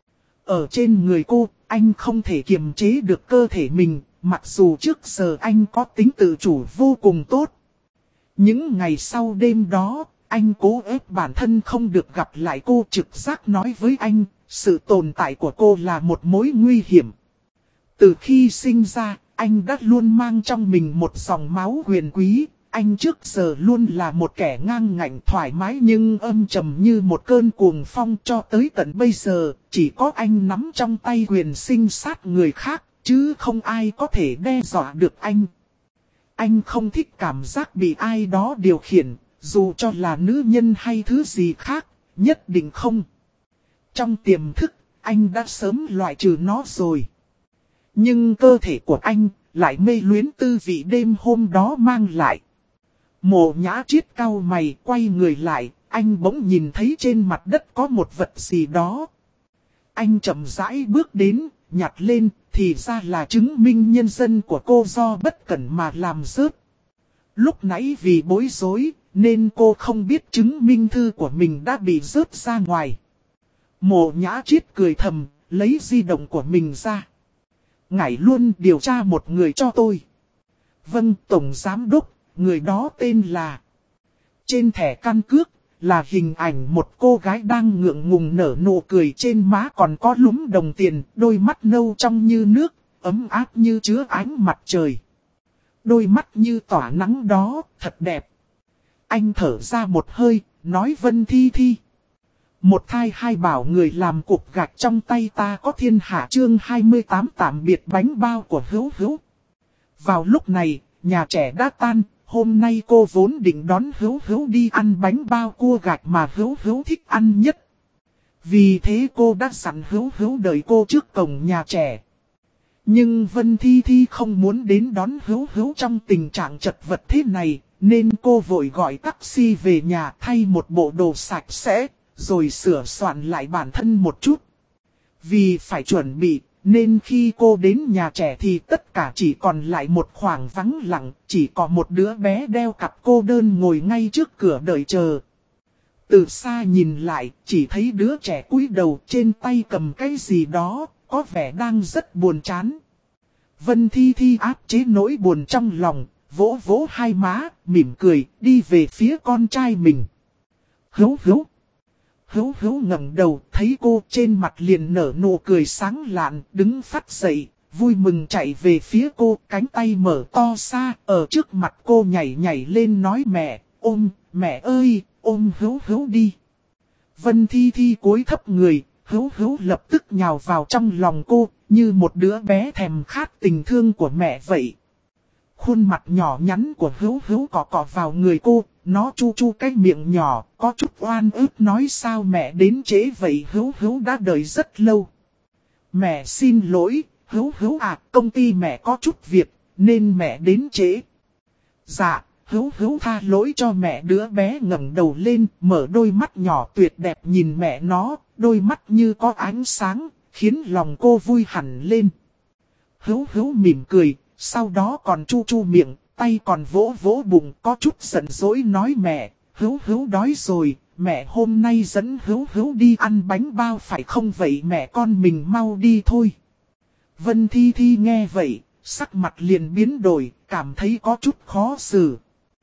Ở trên người cô, anh không thể kiềm chế được cơ thể mình, mặc dù trước giờ anh có tính tự chủ vô cùng tốt. Những ngày sau đêm đó, anh cố ép bản thân không được gặp lại cô, trực giác nói với anh, sự tồn tại của cô là một mối nguy hiểm. Từ khi sinh ra, anh đã luôn mang trong mình một dòng máu huyền quý. Anh trước giờ luôn là một kẻ ngang ngạnh thoải mái nhưng âm trầm như một cơn cuồng phong, cho tới tận bây giờ, chỉ có anh nắm trong tay quyền sinh sát người khác, chứ không ai có thể đe dọa được anh. Anh không thích cảm giác bị ai đó điều khiển, dù cho là nữ nhân hay thứ gì khác, nhất định không. Trong tiềm thức, anh đã sớm loại trừ nó rồi. Nhưng cơ thể của anh lại mê luyến tư vị đêm hôm đó mang lại. Mộ Nhã Triết cau mày, quay người lại, anh bỗng nhìn thấy trên mặt đất có một vật gì đó. Anh chậm rãi bước đến, nhặt lên, thì ra là chứng minh nhân dân của cô do bất cẩn mà làm rớt. Lúc nãy vì bối rối, nên cô không biết chứng minh thư của mình đã bị rớt ra ngoài. Mộ Nhã Triết cười thầm, lấy di động của mình ra. Ngài luôn điều tra một người cho tôi. Vâng, Tổng Giám Đốc, người đó tên là... Trên thẻ căn cước là hình ảnh một cô gái đang ngượng ngùng nở nụ cười, trên má còn có lúm đồng tiền, đôi mắt nâu trong như nước, ấm áp như chứa ánh mặt trời. Đôi mắt như tỏa nắng đó, thật đẹp. Anh thở ra một hơi, nói Vân Thi Thi. Một thai hai bảo người làm cục gạch trong tay ta có thiên hạ, chương 28 tạm biệt bánh bao của Hữu Hữu. Vào lúc này, nhà trẻ đã tan, hôm nay cô vốn định đón Hữu Hữu đi ăn bánh bao cua gạch mà Hữu Hữu thích ăn nhất. Vì thế cô đã dặn Hữu Hữu đợi cô trước cổng nhà trẻ. Nhưng Vân Thi Thi không muốn đến đón Hữu Hữu trong tình trạng chật vật thế này, nên cô vội gọi taxi về nhà, thay một bộ đồ sạch sẽ, rồi sửa soạn lại bản thân một chút. Vì phải chuẩn bị, nên khi cô đến nhà trẻ thì tất cả chỉ còn lại một khoảng vắng lặng, chỉ có một đứa bé đeo cặp cô đơn ngồi ngay trước cửa đợi chờ. Từ xa nhìn lại, chỉ thấy đứa trẻ cúi đầu, trên tay cầm cái gì đó, có vẻ đang rất buồn chán. Vân Thi Thi áp chế nỗi buồn trong lòng, vỗ vỗ hai má, mỉm cười, đi về phía con trai mình. Hữu Hữu. Hữu Hữu ngẩng đầu, thấy cô, trên mặt liền nở nụ cười sáng lạn, đứng phắt dậy, vui mừng chạy về phía cô, cánh tay mở to xa, ở trước mặt cô nhảy nhảy lên nói mẹ, ôm, mẹ ơi, ôm Hữu Hữu đi. Vân Thi Thi cúi thấp người, Hữu Hữu lập tức nhào vào trong lòng cô, như một đứa bé thèm khát tình thương của mẹ vậy. Khuôn mặt nhỏ nhắn của Hữu Hữu cọ cọ vào người cô, nó chu chu cái miệng nhỏ, có chút oan ức nói sao mẹ đến trễ vậy, Hữu Hữu đã đợi rất lâu. Mẹ xin lỗi, Hữu Hữu à, công ty mẹ có chút việc, nên mẹ đến trễ. Dạ, Hữu Hữu tha lỗi cho mẹ. Đứa bé ngẩng đầu lên, mở đôi mắt nhỏ tuyệt đẹp nhìn mẹ nó, đôi mắt như có ánh sáng, khiến lòng cô vui hẳn lên. Hữu Hữu mỉm cười, sau đó còn chu chu miệng, tay còn vỗ vỗ bụng, có chút giận dỗi nói mẹ, Hữu Hữu đói rồi, mẹ hôm nay dẫn Hữu Hữu đi ăn bánh bao phải không vậy, mẹ con mình mau đi thôi. Vân Thi Thi nghe vậy, sắc mặt liền biến đổi, cảm thấy có chút khó xử.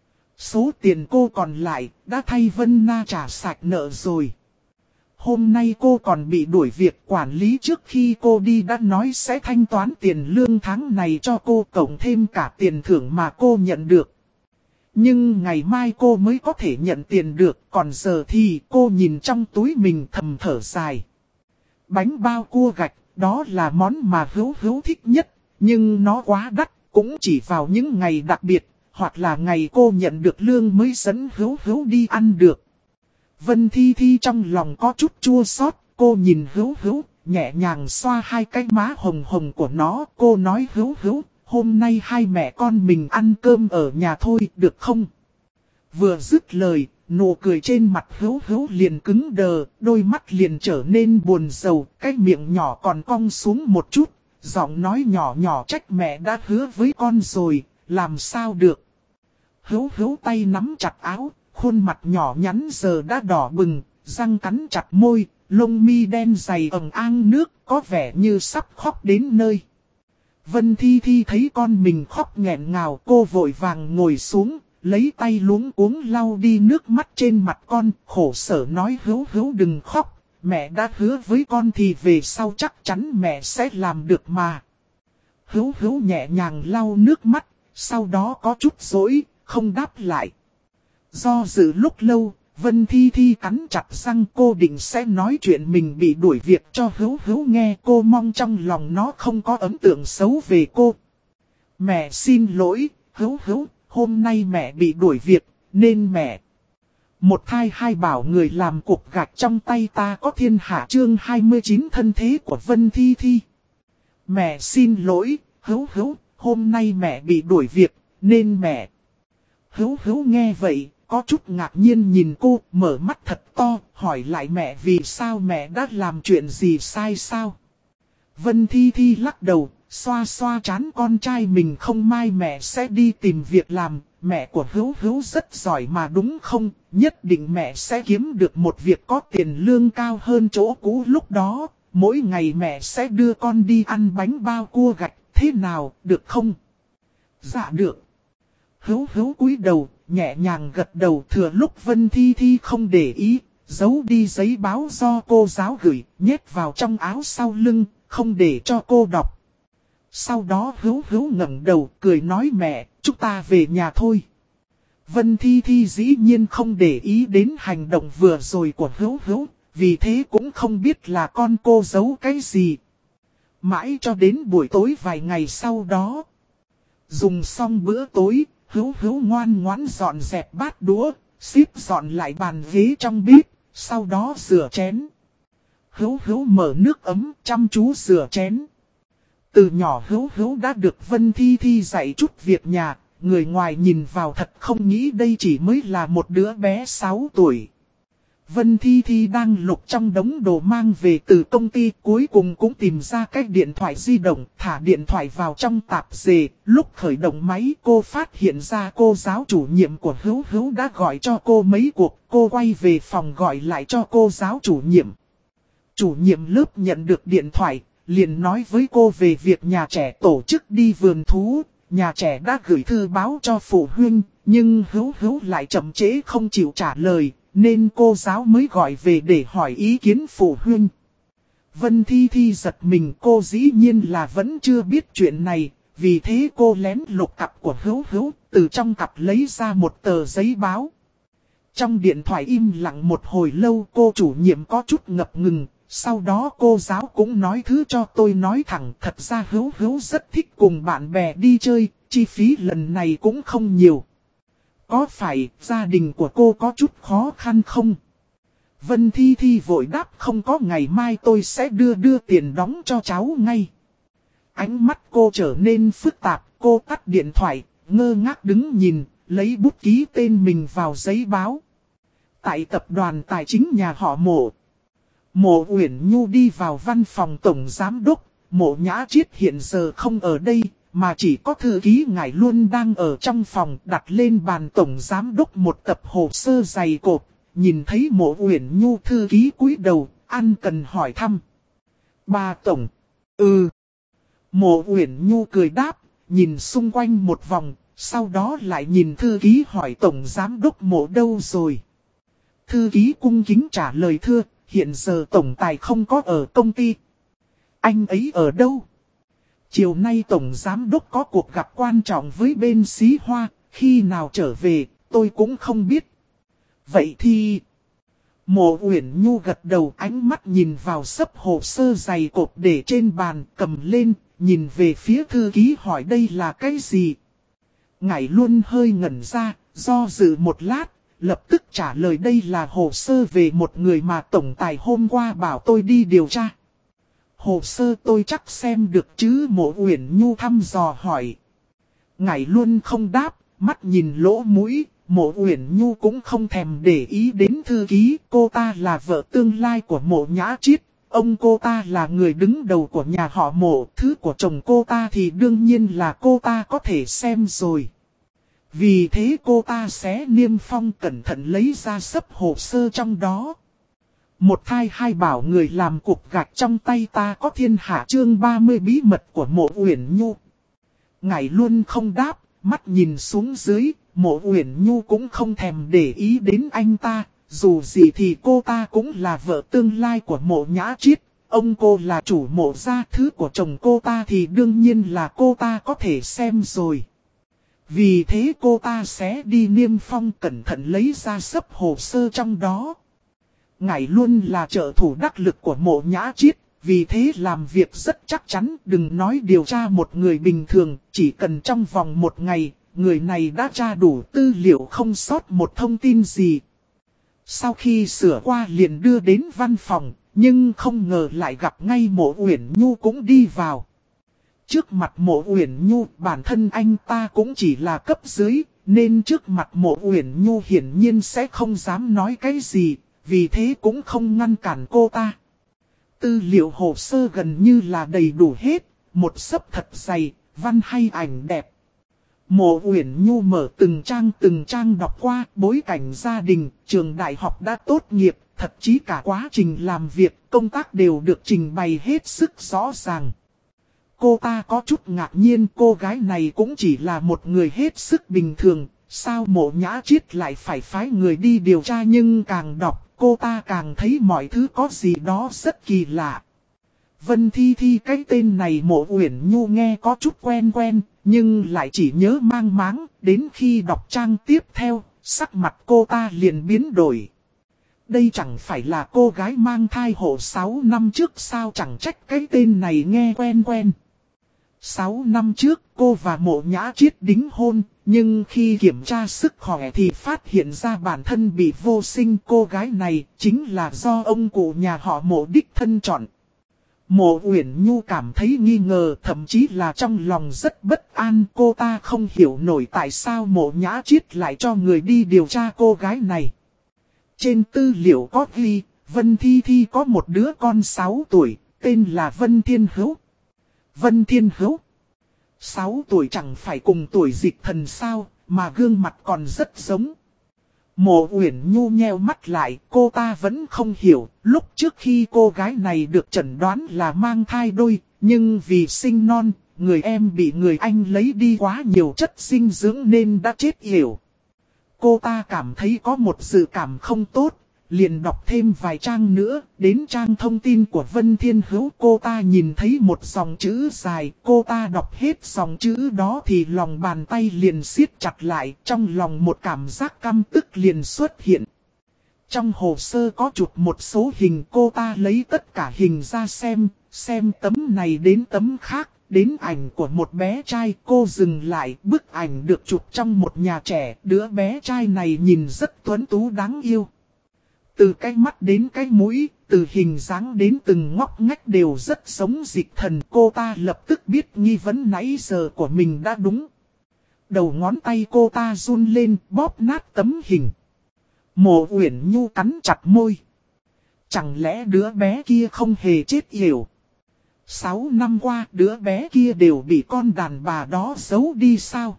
Số tiền cô còn lại, đã thay Vân Na trả sạch nợ rồi. Hôm nay cô còn bị đuổi việc, quản lý trước khi cô đi đã nói sẽ thanh toán tiền lương tháng này cho cô, cộng thêm cả tiền thưởng mà cô nhận được. Nhưng ngày mai cô mới có thể nhận tiền được, còn giờ thì cô nhìn trong túi mình thầm thở dài. Bánh bao cua gạch, đó là món mà Hữu Hữu thích nhất, nhưng nó quá đắt, cũng chỉ vào những ngày đặc biệt, hoặc là ngày cô nhận được lương mới dẫn Hữu Hữu đi ăn được. Vân Thi Thi trong lòng có chút chua xót, cô nhìn Hữu Hữu, nhẹ nhàng xoa hai cái má hồng hồng của nó, cô nói Hữu Hữu, hôm nay hai mẹ con mình ăn cơm ở nhà thôi, được không? Vừa dứt lời, nụ cười trên mặt Hữu Hữu liền cứng đờ, đôi mắt liền trở nên buồn rầu, cái miệng nhỏ còn cong xuống một chút, giọng nói nhỏ nhỏ trách mẹ đã hứa với con rồi, làm sao được. Hữu Hữu tay nắm chặt áo, khuôn mặt nhỏ nhắn giờ đã đỏ bừng, răng cắn chặt môi, lông mi đen dày ẩn ang nước, có vẻ như sắp khóc đến nơi. Vân Thi Thi thấy con mình khóc nghẹn ngào, cô vội vàng ngồi xuống, lấy tay luống cuống lau đi nước mắt trên mặt con, khổ sở nói Hữu Hữu đừng khóc, mẹ đã hứa với con thì về sau chắc chắn mẹ sẽ làm được mà. Hữu Hữu nhẹ nhàng lau nước mắt, sau đó có chút dỗi, không đáp lại. Do dự lúc lâu, Vân Thi Thi cắn chặt răng, cô định sẽ nói chuyện mình bị đuổi việc cho Hữu Hữu nghe, cô mong trong lòng nó không có ấn tượng xấu về cô. Mẹ xin lỗi, Hữu Hữu, hôm nay mẹ bị đuổi việc, nên mẹ. Một thai hai bảo người làm cục gạch trong tay ta có thiên hạ chương 29 thân thế của Vân Thi Thi. Mẹ xin lỗi, Hữu Hữu, hôm nay mẹ bị đuổi việc, nên mẹ. Hữu Hữu nghe vậy, có chút ngạc nhiên nhìn cô, mở mắt thật to, hỏi lại mẹ vì sao mẹ đã làm chuyện gì sai sao. Vân Thi Thi lắc đầu, xoa xoa trán con trai mình, không mai mẹ sẽ đi tìm việc làm, mẹ của Hữu Hữu rất giỏi mà đúng không, nhất định mẹ sẽ kiếm được một việc có tiền lương cao hơn chỗ cũ lúc đó, mỗi ngày mẹ sẽ đưa con đi ăn bánh bao cua gạch, thế nào, được không? Dạ được. Hữu Hữu cúi đầu, nhẹ nhàng gật đầu, thừa lúc Vân Thi Thi không để ý, giấu đi giấy báo do cô giáo gửi, nhét vào trong áo sau lưng, không để cho cô đọc. Sau đó Hữu Hữu ngẩng đầu, cười nói mẹ, chúng ta về nhà thôi. Vân Thi Thi dĩ nhiên không để ý đến hành động vừa rồi của Hữu Hữu, vì thế cũng không biết là con cô giấu cái gì. Mãi cho đến buổi tối vài ngày sau đó. Dùng xong bữa tối, Hữu Hữu ngoan ngoãn dọn dẹp bát đũa, xếp dọn lại bàn ghế trong bếp, sau đó rửa chén. Hữu Hữu mở nước ấm, chăm chú rửa chén. Từ nhỏ Hữu Hữu đã được Vân Thi Thi dạy chút việc nhà, người ngoài nhìn vào thật không nghĩ đây chỉ mới là một đứa bé 6 tuổi. Vân Thi Thi đang lục trong đống đồ mang về từ công ty, cuối cùng cũng tìm ra cái điện thoại di động, thả điện thoại vào trong tạp dề. Lúc khởi động máy cô phát hiện ra cô giáo chủ nhiệm của Hữu Hữu đã gọi cho cô mấy cuộc, cô quay về phòng gọi lại cho cô giáo chủ nhiệm. Chủ nhiệm lớp nhận được điện thoại, liền nói với cô về việc nhà trẻ tổ chức đi vườn thú. Nhà trẻ đã gửi thư báo cho phụ huynh, nhưng Hữu Hữu lại chậm trễ không chịu trả lời. Nên cô giáo mới gọi về để hỏi ý kiến phụ huynh. Vân Thi Thi giật mình, cô dĩ nhiên là vẫn chưa biết chuyện này. Vì thế cô lén lục cặp của Hữu Hữu, từ trong cặp lấy ra một tờ giấy báo. Trong điện thoại im lặng một hồi lâu, cô chủ nhiệm có chút ngập ngừng. Sau đó cô giáo cũng nói thứ cho tôi nói thẳng, thật ra Hữu Hữu rất thích cùng bạn bè đi chơi, chi phí lần này cũng không nhiều. Có phải gia đình của cô có chút khó khăn không? Vân Thi Thi vội đáp không có, ngày mai tôi sẽ đưa tiền đóng cho cháu ngay. Ánh mắt cô trở nên phức tạp, cô tắt điện thoại, ngơ ngác đứng nhìn, lấy bút ký tên mình vào giấy báo. Tại tập đoàn tài chính nhà họ Mộ. Mộ Uyển Nhu đi vào văn phòng tổng giám đốc, Mộ Nhã Triết hiện giờ không ở đây. Mà chỉ có thư ký Ngải Luân đang ở trong phòng, đặt lên bàn tổng giám đốc một tập hồ sơ dày cộp. Nhìn thấy Mộ Uyển Nhu, thư ký cúi đầu, ăn cần hỏi thăm. Bà tổng. Mộ Uyển Nhu cười đáp, nhìn xung quanh một vòng, sau đó lại nhìn thư ký hỏi tổng giám đốc Mộ đâu rồi. Thư ký cung kính trả lời thưa, hiện giờ tổng tài không có ở công ty. Anh ấy ở đâu? Chiều nay tổng giám đốc có cuộc gặp quan trọng với bên Xí Hoa, khi nào trở về, tôi cũng không biết. Vậy thì... Mộ Uyển Nhu gật đầu, ánh mắt nhìn vào xấp hồ sơ dày cộp để trên bàn, cầm lên, nhìn về phía thư ký hỏi đây là cái gì. Ngải Luân hơi ngẩn ra, do dự một lát, lập tức trả lời đây là hồ sơ về một người mà tổng tài hôm qua bảo tôi đi điều tra. Hồ sơ tôi chắc xem được chứ, Mộ Uyển Nhu thăm dò hỏi. Ngải Luân không đáp, mắt nhìn lỗ mũi, Mộ Uyển Nhu cũng không thèm để ý đến thư ký, cô ta là vợ tương lai của Mộ Nhã Triết, ông cô ta là người đứng đầu của nhà họ Mộ, thứ của chồng cô ta thì đương nhiên là cô ta có thể xem rồi. Vì thế cô ta sẽ niêm phong cẩn thận lấy ra xấp hồ sơ trong đó. Một thai hai bảo người làm cục gạch trong tay ta có thiên hạ chương 30 bí mật của Mộ Uyển Nhu. Ngài luôn không đáp, mắt nhìn xuống dưới, Mộ Uyển Nhu cũng không thèm để ý đến anh ta. Dù gì thì cô ta cũng là vợ tương lai của Mộ Nhã Triết, ông cô là chủ Mộ gia, thứ của chồng cô ta thì đương nhiên là cô ta có thể xem rồi. Vì thế cô ta sẽ đi niêm phong cẩn thận lấy ra xấp hồ sơ trong đó. Ngài luôn là trợ thủ đắc lực của Mộ Nhã Triết, vì thế làm việc rất chắc chắn. Đừng nói điều tra một người bình thường, chỉ cần trong vòng một ngày, người này đã tra đủ tư liệu không sót một thông tin gì. Sau khi sửa qua liền đưa đến văn phòng, nhưng không ngờ lại gặp ngay Mộ Uyển Nhu cũng đi vào. Trước mặt Mộ Uyển Nhu, bản thân anh ta cũng chỉ là cấp dưới, nên trước mặt Mộ Uyển Nhu hiển nhiên sẽ không dám nói cái gì, vì thế cũng không ngăn cản cô ta. Tư liệu hồ sơ gần như là đầy đủ hết, một xấp thật dày, văn hay ảnh đẹp. Mộ Uyển Nhu mở từng trang đọc qua, bối cảnh gia đình, trường đại học đã tốt nghiệp, thậm chí cả quá trình làm việc, công tác đều được trình bày hết sức rõ ràng. Cô ta có chút ngạc nhiên, cô gái này cũng chỉ là một người hết sức bình thường, sao Mộ Nhã Triết lại phải phái người đi điều tra, nhưng càng đọc, cô ta càng thấy mọi thứ có gì đó rất kỳ lạ. Vân Thi Thi, cái tên này Mộ Uyển Nhu nghe có chút quen quen, nhưng lại chỉ nhớ mang máng, đến khi đọc trang tiếp theo, sắc mặt cô ta liền biến đổi. Đây chẳng phải là cô gái mang thai hộ 6 năm trước sao, chẳng trách cái tên này nghe quen quen. 6 năm trước cô và Mộ Nhã Triết đính hôn, nhưng khi kiểm tra sức khỏe thì phát hiện ra bản thân bị vô sinh. Cô gái này chính là do ông cụ nhà họ Mộ đích thân chọn. Mộ Uyển Nhu cảm thấy nghi ngờ, thậm chí là trong lòng rất bất an. Cô ta không hiểu nổi tại sao Mộ Nhã Triết lại cho người đi điều tra cô gái này. Trên tư liệu có ghi, Vân Thi Thi có một đứa con 6 tuổi, tên là Vân Thiên Hữu. Vân Thiên Hữu 6 tuổi chẳng phải cùng tuổi Dịch Thần sao, mà gương mặt còn rất giống. Mộ Uyển Nhu nheo mắt lại, cô ta vẫn không hiểu, lúc trước khi cô gái này được chẩn đoán là mang thai đôi, nhưng vì sinh non, người em bị người anh lấy đi quá nhiều chất dinh dưỡng nên đã chết yểu. Cô ta cảm thấy có một dự cảm không tốt, liền đọc thêm vài trang nữa, đến trang thông tin của Vân Thiên Hữu. Cô ta nhìn thấy một dòng chữ dài, cô ta đọc hết dòng chữ đó thì lòng bàn tay liền siết chặt lại, trong lòng một cảm giác căm tức liền xuất hiện. Trong hồ sơ có chụp một số hình, cô ta lấy tất cả hình ra xem tấm này đến tấm khác. Đến ảnh của một bé trai, cô dừng lại, bức ảnh được chụp trong một nhà trẻ, đứa bé trai này nhìn rất tuấn tú đáng yêu. Từ cái mắt đến cái mũi, từ hình dáng đến từng ngóc ngách đều rất giống Dịch Thần. Cô ta lập tức biết nghi vấn nãy giờ của mình đã đúng. Đầu ngón tay cô ta run lên, bóp nát tấm hình. Mộ Uyển Nhu cắn chặt môi. Chẳng lẽ đứa bé kia không hề chết yểu? 6 năm qua đứa bé kia đều bị con đàn bà đó giấu đi sao?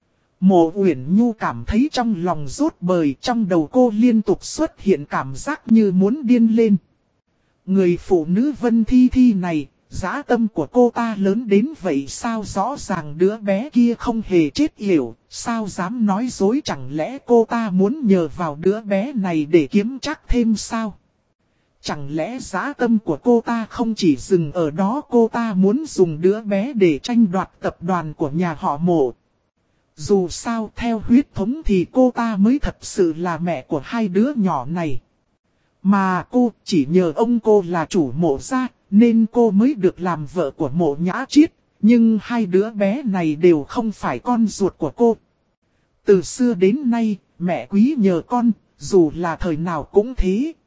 Mộ Uyển Nhu cảm thấy trong lòng rốt bời, trong đầu cô liên tục xuất hiện cảm giác như muốn điên lên. Người phụ nữ Vân Thi Thi này, dã tâm của cô ta lớn đến vậy sao? Rõ ràng đứa bé kia không hề chết yểu, sao dám nói dối? Chẳng lẽ cô ta muốn nhờ vào đứa bé này để kiếm trác thêm sao? Chẳng lẽ dã tâm của cô ta không chỉ dừng ở đó, cô ta muốn dùng đứa bé để tranh đoạt tập đoàn của nhà họ Mộ. Dù sao theo huyết thống thì cô ta mới thật sự là mẹ của hai đứa nhỏ này. Mà cô chỉ nhờ ông cô là chủ Mộ gia, nên cô mới được làm vợ của Mộ Nhã Triết. Nhưng hai đứa bé này đều không phải con ruột của cô. Từ xưa đến nay, mẹ quý nhờ con, dù là thời nào cũng thế.